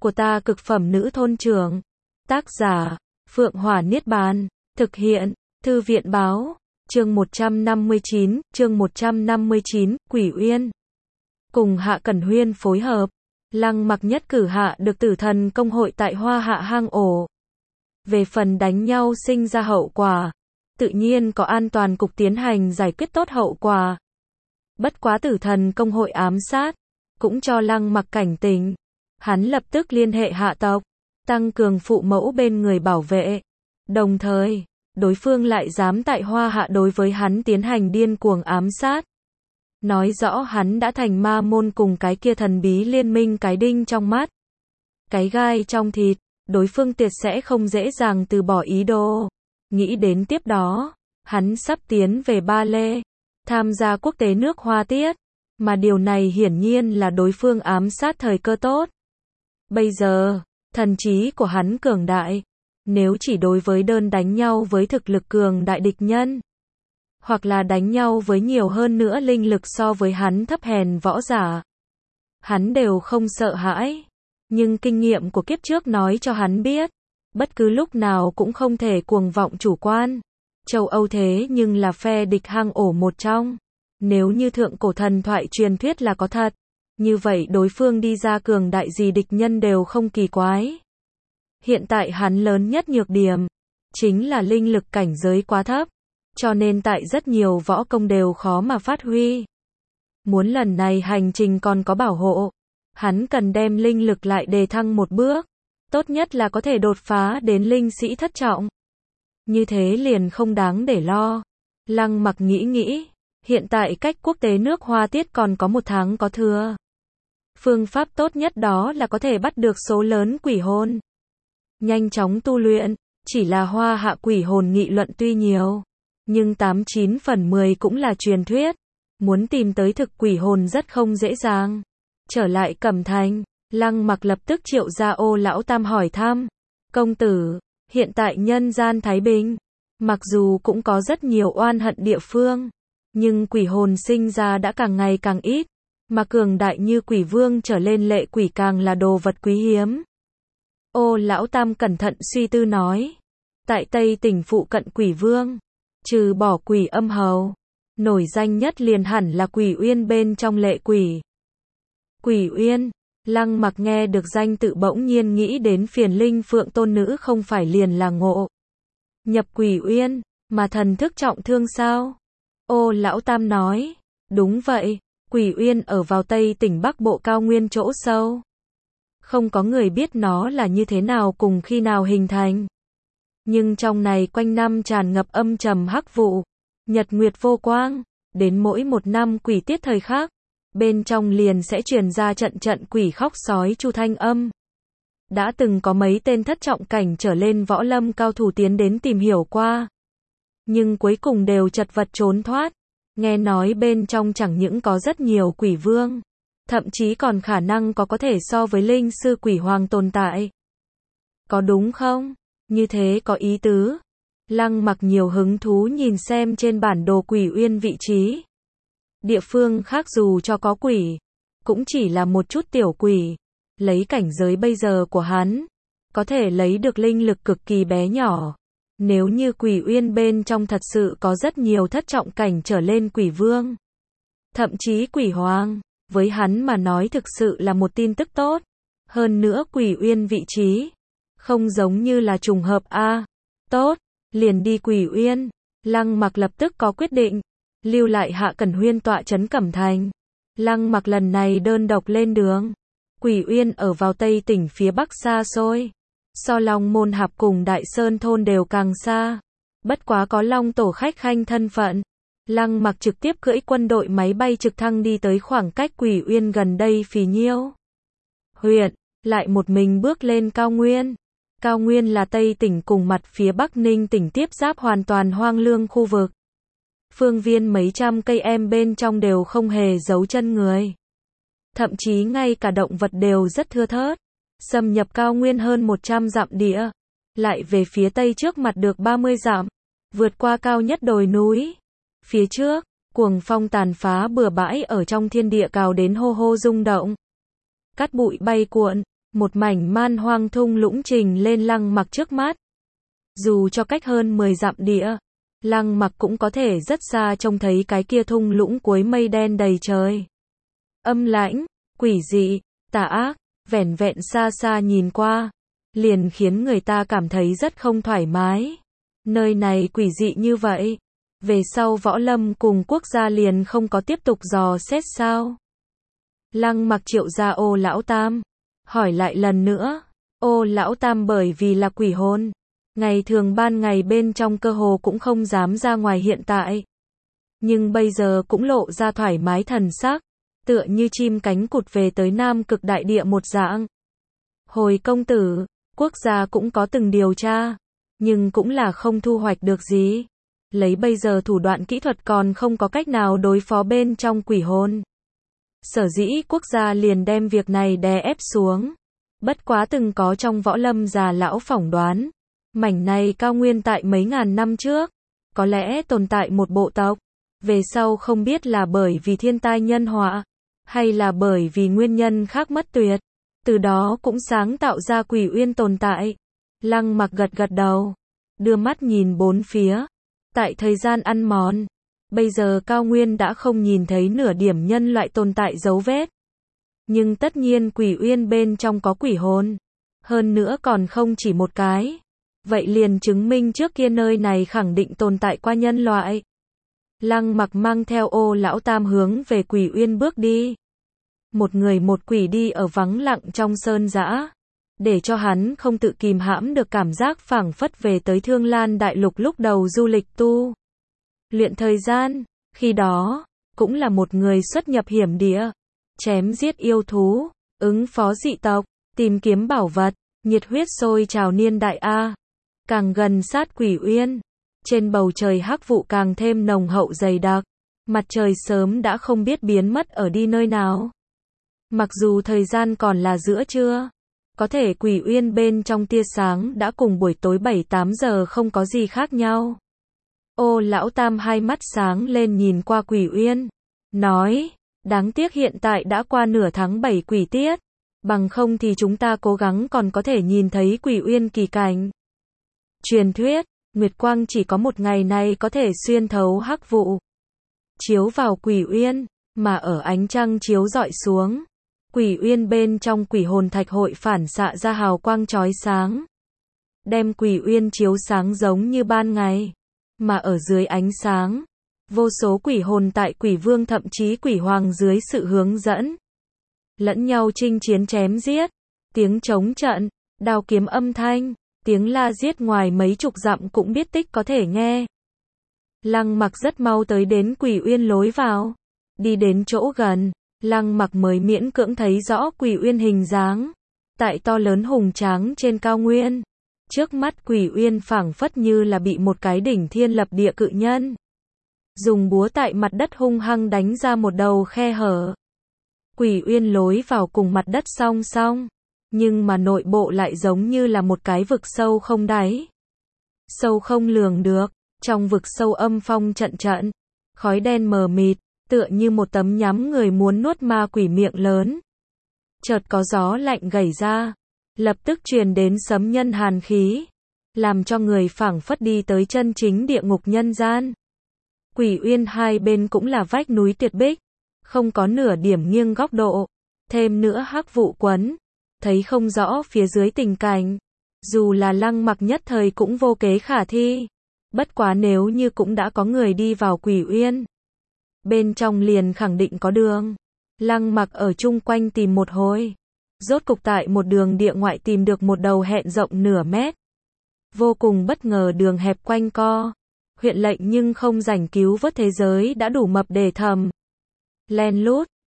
của ta cực phẩm nữ thôn trưởng. Tác giả, Phượng Hỏa Niết Bàn. Thực hiện, Thư viện Báo. Chương 159, Quỷ Uyên. Cùng Hạ Cẩn Huyên phối hợp, Lăng Mặc nhất cử hạ được Tử Thần công hội tại Hoa Hạ hang ổ. Về phần đánh nhau sinh ra hậu quả, tự nhiên có an toàn cục tiến hành giải quyết tốt hậu quả. Bất quá Tử Thần công hội ám sát, cũng cho Lăng Mặc cảnh tỉnh. Hắn lập tức liên hệ hạ tộc, tăng cường phụ mẫu bên người bảo vệ. Đồng thời, đối phương lại dám tại Hoa Hạ đối với hắn tiến hành điên cuồng ám sát. Nói rõ hắn đã thành ma môn cùng cái kia thần bí liên minh cái đinh trong mắt. Cái gai trong thịt, đối phương tuyệt sẽ không dễ dàng từ bỏ ý đồ. Nghĩ đến tiếp đó, hắn sắp tiến về Ba Lê, tham gia quốc tế nước Hoa tiết, mà điều này hiển nhiên là đối phương ám sát thời cơ tốt. Bây giờ, thần trí của hắn cường đại, nếu chỉ đối với đơn đánh nhau với thực lực cường đại địch nhân, hoặc là đánh nhau với nhiều hơn nữa linh lực so với hắn thấp hèn võ giả, hắn đều không sợ hãi. Nhưng kinh nghiệm của kiếp trước nói cho hắn biết, bất cứ lúc nào cũng không thể cuồng vọng chủ quan. Châu Âu thế nhưng là phe địch hang ổ một trong. Nếu như thượng cổ thần thoại truyền thuyết là có thật, như vậy đối phương đi ra cường đại gì địch nhân đều không kỳ quái. Hiện tại hắn lớn nhất nhược điểm, chính là linh lực cảnh giới quá thấp, cho nên tại rất nhiều võ công đều khó mà phát huy. Muốn lần này hành trình còn có bảo hộ, hắn cần đem linh lực lại đề thăng một bước, tốt nhất là có thể đột phá đến linh sĩ thất trọng. Như thế liền không đáng để lo. Lăng Mặc nghĩ, hiện tại cách quốc tế nước Hoa tiết còn có 1 tháng có thừa. Phương pháp tốt nhất đó là có thể bắt được số lớn quỷ hồn. Nhanh chóng tu luyện, chỉ là Hoa Hạ quỷ hồn nghị luận tuy nhiều, nhưng 89 phần 10 cũng là truyền thuyết. Muốn tìm tới thực quỷ hồn rất không dễ dàng. Trở lại Cẩm Thành, Lăng Mặc lập tức triệu ra Ô Lão Tam hỏi thăm. Công tử, hiện tại nhân gian thái bình, mặc dù cũng có rất nhiều oan hận địa phương, nhưng quỷ hồn sinh ra đã càng ngày càng ít, mà cường đại như quỷ vương trở lên lệ quỷ càng là đồ vật quý hiếm. Ô Lão Tam cẩn thận suy tư nói, tại Tây tỉnh phụ cận quỷ vương, trừ bỏ quỷ âm hầu, nổi danh nhất liền hẳn là Quỷ Uyên bên trong lệ quỷ. Quỷ Uyên, Lăng Mặc nghe được danh tự bỗng nhiên nghĩ đến Phiền Linh Phượng tôn nữ không phải liền là Ngộ nhập Quỷ Uyên, mà thần thức trọng thương sao? Ô Lão Tam nói, đúng vậy, Quỷ Uyên ở vào Tây tỉnh Bắc Bộ cao nguyên chỗ sâu. Không có người biết nó là như thế nào cùng khi nào hình thành. Nhưng trong này quanh năm tràn ngập âm trầm hắc vụ, nhật nguyệt vô quang, đến mỗi 1 năm quỷ tiết thời khắc, bên trong liền sẽ truyền ra trận trận quỷ khóc sói chu thanh âm. Đã từng có mấy tên thất trọng cảnh trở lên võ lâm cao thủ tiến đến tìm hiểu qua, nhưng cuối cùng đều chật vật trốn thoát. Nghe nói bên trong chẳng những có rất nhiều quỷ vương, thậm chí còn khả năng có thể so với linh sư quỷ hoàng tồn tại. Có đúng không? Như thế có ý tứ. Lăng Mặc nhiều hứng thú nhìn xem trên bản đồ Quỷ Uyên vị trí. Địa phương khác dù cho có quỷ, cũng chỉ là một chút tiểu quỷ. Lấy cảnh giới bây giờ của hắn, có thể lấy được linh lực cực kỳ bé nhỏ. Nếu như Quỷ Uyên bên trong thật sự có rất nhiều thất trọng cảnh trở lên quỷ vương, thậm chí quỷ hoàng, với hắn mà nói thực sự là một tin tức tốt. Hơn nữa Quỷ Uyên vị trí, không giống như là trùng hợp a. Tốt, liền đi Quỷ Uyên. Lăng Mặc lập tức có quyết định, lưu lại Hạ Cẩn Huyên tọa trấn Cẩm Thành. Lăng Mặc lần này đơn độc lên đường. Quỷ Uyên ở vào Tây tỉnh phía Bắc xa xôi, so Long Môn Hạp cùng Đại Sơn thôn đều càng xa. Bất quá có Long Tổ khách khanh thân phận, Lăng Mặc trực tiếp cưỡi quân đội máy bay trực thăng đi tới khoảng cách Quỷ Uyên gần đây Phì Nhiêu huyện, lại một mình bước lên cao nguyên. Cao nguyên là Tây tỉnh cùng mặt phía Bắc Ninh tỉnh tiếp giáp hoàn toàn hoang lương khu vực. Phương viên mấy trăm cây em bên trong đều không hề giấu chân người. Thậm chí ngay cả động vật đều rất thưa thớt. Xâm nhập cao nguyên hơn 100 dặm địa, lại về phía tây trước mặt được 30 dặm, vượt qua cao nhất đồi núi. Phía trước, cuồng phong tàn phá bừa bãi ở trong thiên địa cào đến hô hô rung động. Cát bụi bay cuộn, Một mảnh man hoang thung lũng trình lên Lăng Mặc trước mắt. Dù cho cách hơn 10 dặm địa, Lăng Mặc cũng có thể rất xa trông thấy cái kia thung lũng cuối mây đen đầy trời. Âm lãnh, quỷ dị, tà ác, vẻn vẹn xa xa nhìn qua, liền khiến người ta cảm thấy rất không thoải mái. Nơi này quỷ dị như vậy, về sau võ lâm cùng quốc gia liền không có tiếp tục dò xét sao? Lăng Mặc triệu ra Ô Lão Tam, hỏi lại lần nữa. Ô Lão Tam bởi vì là quỷ hồn, ngày thường ban ngày bên trong cơ hồ cũng không dám ra ngoài hiện tại. Nhưng bây giờ cũng lộ ra thoải mái thần sắc, tựa như chim cánh cụt về tới Nam Cực Đại Địa một dạng. Hồi công tử, quốc gia cũng có từng điều tra, nhưng cũng là không thu hoạch được gì. Lấy bây giờ thủ đoạn kỹ thuật còn không có cách nào đối phó bên trong quỷ hồn. Sở dĩ quốc gia liền đem việc này đè ép xuống. Bất quá từng có trong võ lâm già lão phỏng đoán, mảnh này cao nguyên tại mấy ngàn năm trước, có lẽ tồn tại một bộ tộc. Về sau không biết là bởi vì thiên tai nhân họa, hay là bởi vì nguyên nhân khác mất tuyệt. Từ đó cũng sáng tạo ra quỷ uyên tồn tại. Lăng Mặc gật gật đầu, đưa mắt nhìn bốn phía. Tại thời gian ăn mòn, bây giờ cao nguyên đã không nhìn thấy nửa điểm nhân loại tồn tại dấu vết. Nhưng tất nhiên quỷ uyên bên trong có quỷ hồn. Hơn nữa còn không chỉ một cái. Vậy liền chứng minh trước kia nơi này khẳng định tồn tại qua nhân loại. Lăng Mặc mang theo Ô Lão Tam hướng về quỷ uyên bước đi. Một người một quỷ đi ở vắng lặng trong sơn dã, để cho hắn không tự kìm hãm được cảm giác phảng phất về tới Thương Lan Đại Lục lúc đầu du lịch tu luyện thời gian. Khi đó, cũng là một người xuất nhập hiểm địa, chém giết yêu thú, ứng phó dị tộc, tìm kiếm bảo vật, nhiệt huyết sôi trào niên đại A. Càng gần sát quỷ uyên, trên bầu trời hắc vụ càng thêm nồng hậu dày đặc, mặt trời sớm đã không biết biến mất ở đi nơi nào. Mặc dù thời gian còn là giữa trưa, có thể quỷ uyên bên trong tia sáng đã cùng buổi tối 7-8 giờ không có gì khác nhau. Ô Lão Tam hai mắt sáng lên nhìn qua quỷ uyên, nói, đáng tiếc hiện tại đã qua nửa tháng 7 quỷ tiết, bằng không thì chúng ta cố gắng còn có thể nhìn thấy quỷ uyên kỳ cảnh. Truyền thuyết, Nguyệt Quang chỉ có một ngày này có thể xuyên thấu hắc vụ, chiếu vào quỷ uyên, mà ở ánh trăng chiếu rọi xuống, quỷ uyên bên trong quỷ hồn thạch hội phản xạ ra hào quang chói sáng, đem quỷ uyên chiếu sáng giống như ban ngày. Mà ở dưới ánh sáng, vô số quỷ hồn tại quỷ vương thậm chí quỷ hoàng dưới sự hướng dẫn, lẫn nhau chinh chiến chém giết, tiếng trống trận, đao kiếm âm thanh, tiếng la giết ngoài mấy chục dặm cũng biết tích có thể nghe. Lăng Mặc rất mau tới đến quỷ uyên lối vào, đi đến chỗ gần, Lăng Mặc mới miễn cưỡng thấy rõ quỷ uyên hình dáng, tại to lớn hùng tráng trên cao nguyên. Trước mắt quỷ uyên phảng phất như là bị một cái đỉnh thiên lập địa cự nhân dùng búa tại mặt đất hung hăng đánh ra một đầu khe hở. Quỷ uyên lối vào cùng mặt đất song song, nhưng mà nội bộ lại giống như là một cái vực sâu không đáy. Sâu không lường được, trong vực sâu âm phong trận trận, khói đen mờ mịt, tựa như một tấm nhắm người muốn nuốt ma quỷ miệng lớn. Chợt có gió lạnh gảy ra, lập tức truyền đến sấm nhân hàn khí, làm cho người phảng phất đi tới chân chính địa ngục nhân gian. Quỷ uyên hai bên cũng là vách núi tuyệt bích, không có nửa điểm nghiêng góc độ, thêm nữa hắc vụ quấn, thấy không rõ phía dưới tình cảnh. Dù là Lăng Mặc nhất thời cũng vô kế khả thi. Bất quá nếu như cũng đã có người đi vào quỷ uyên, bên trong liền khẳng định có đường. Lăng Mặc ở chung quanh tìm một hồi, rốt cục tại một đường địa ngoại tìm được một đầu hẹn rộng nửa mét. Vô cùng bất ngờ đường hẹp quanh co, huyện lệnh nhưng không rảnh cứu vớt thế giới đã đủ mập để thầm. Len lút,